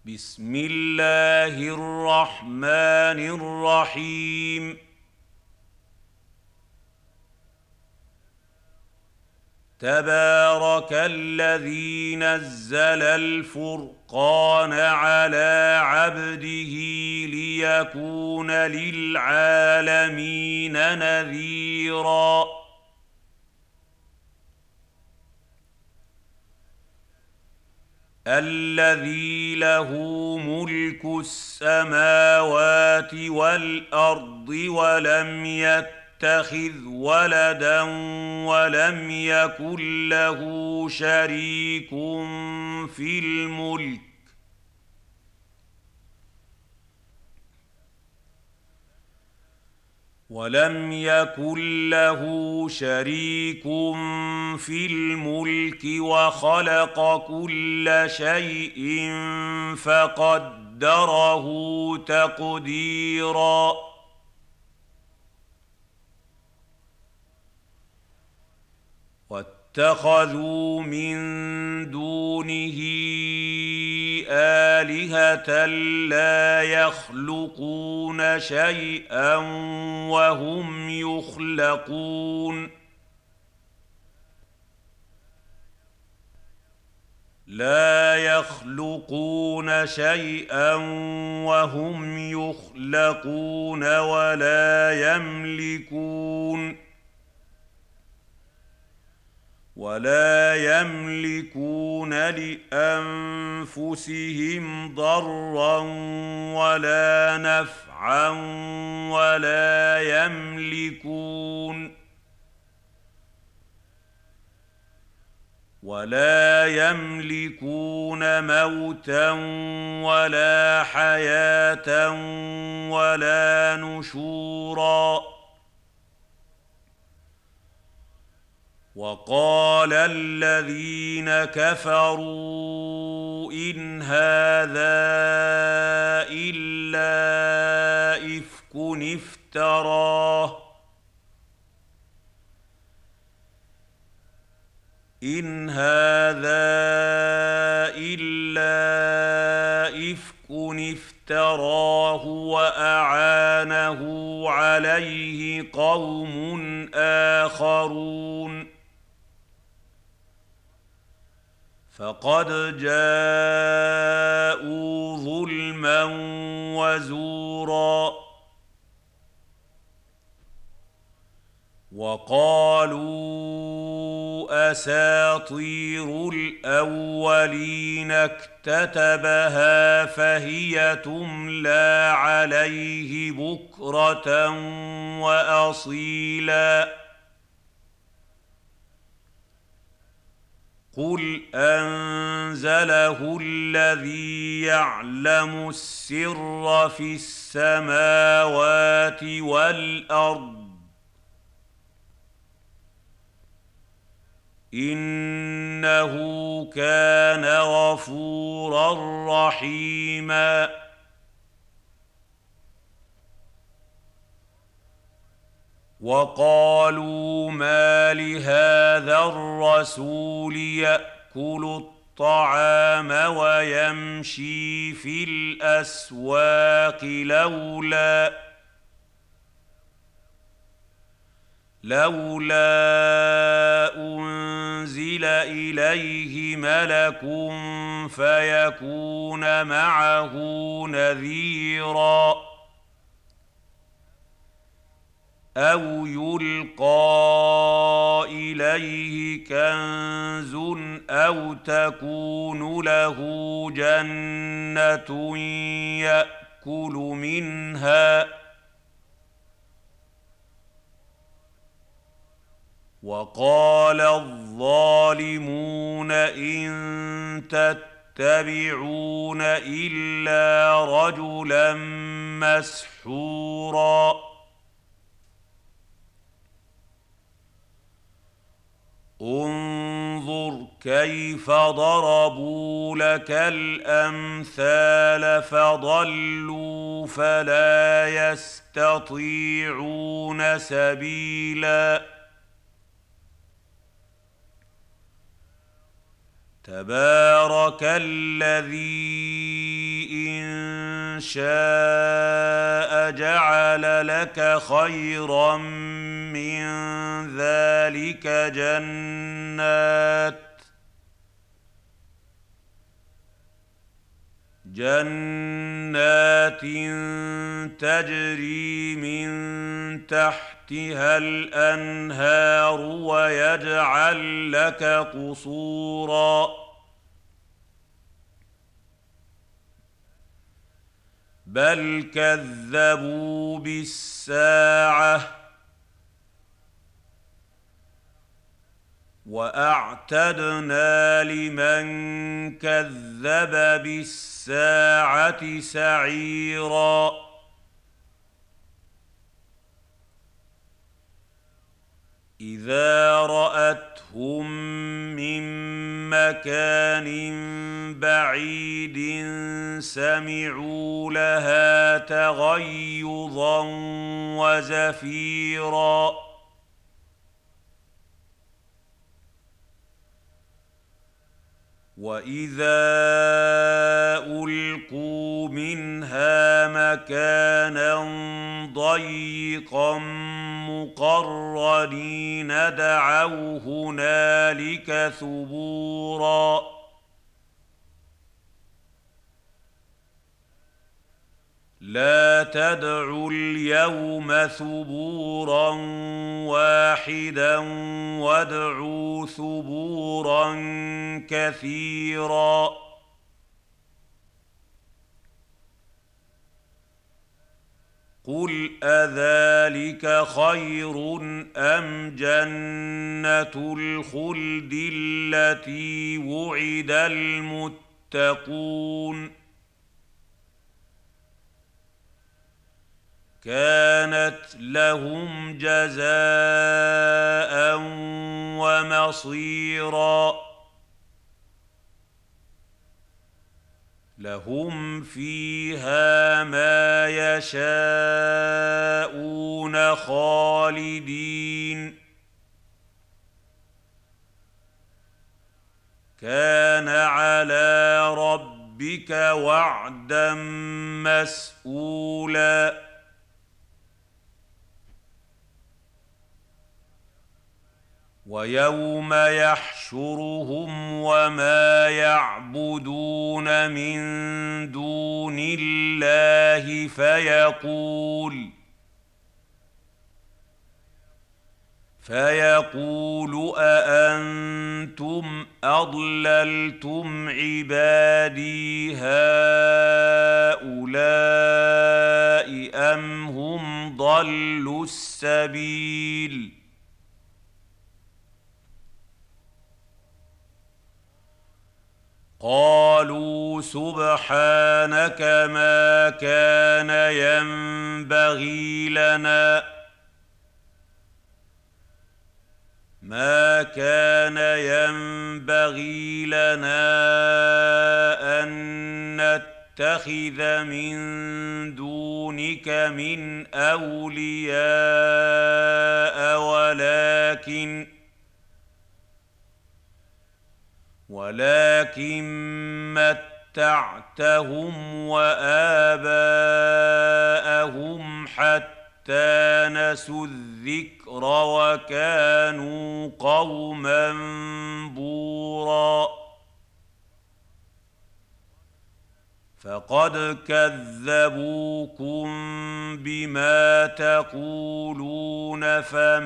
بسم الله الرحمن الرحيم. تبارك الذي نزل الفرقان على عبده ليكون للعالمين نذيرا. الذي له ملك السماوات والأرض ولم يتخذ ولدا ولم يكن له شريك في الملك وخلق كل شيء فقدره تقديرا. واتخذوا من دونه آلهة لا يخلقون شيئا وهم يخلقون. لا يخلقون شيئا وهم يخلقون ولا يملكون لأنفسهم ضرا ولا نفعا ولا يملكون موتا ولا حياة ولا نشورا. وقال الذين كفروا إن هذا إلا إفك افتراه وأعانه عليه قوم آخرون فقد جاءوا ظلما وزورا. وقالوا أساطير الأولين اكتتبها فهي تملى عليه بكرة وأصيلا. قل أنزله الذي يعلم السر في السماوات والأرض إنه كان غفورا رحيما. وقالوا ما لهذا الرسول يأكل الطعام ويمشي في الأسواق لولا أنزل إليه ملك فيكون معه نذيرا أو يلقى إليه كنز أو تكون له جنة يأكل منها. وقال الظالمون إن تتبعون إلا رجلا مسحورا. انظر كيف ضربوا لك الأمثال فضلوا فلا يستطيعون سبيلا. تبارك الذي شاء جعل لك خيرا من ذلك جنات تجري من تحتها الأنهار ويجعل لك قصورا بل كذبوا بالساعة وأعتدنا لمن كذب بالساعة سعيرا إذا رأتهم من مكان بعيد سمعوا لها تغيظا وزفيرا وإذا ألقوا منها مكانا ضيقا مقرنين دعوا هنالك ثبورا لا تدعوا اليوم ثبورا واحدا وادعوا ثبورا كثيرا قل أذلك خير أم جنة الخلد التي وعد المتقون كانت لهم جزاء ومصيرا لهم فيها ما يشاءون خالدين كان على ربك وعدا مسئولا ويوم يحشرهم وما يعبدون من دون الله فيقول أأنتم أضللتم عبادي هؤلاء أم هم ضلوا السبيل قالوا سبحانك ما كان ينبغي لنا أن نتخذ من دونك من أولياء ولكن متعتهم وآباءهم حتى نسوا الذكر وكانوا قوما بوراً فقد كذبوكم بما تقولون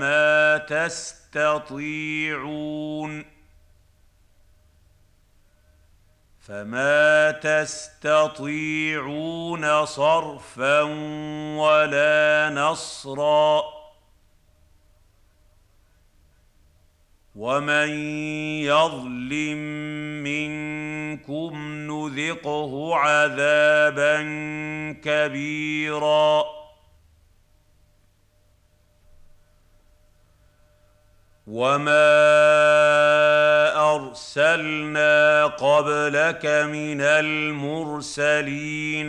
فما تستطيعون صرفا ولا نصرا ومن يظلم منكم نذقه عذابا كبيرا وما أرسلنا قبلك من المرسلين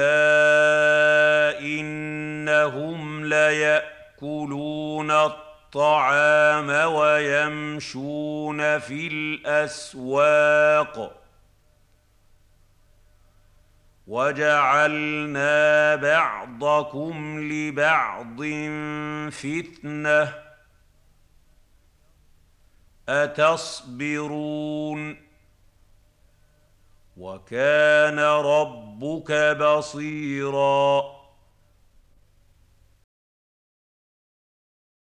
إلا إنهم ليأكلون الطعام ويمشون في الأسواق وجعلنا بعضكم لبعض فتنة أتصبرون وكان ربك بصيراً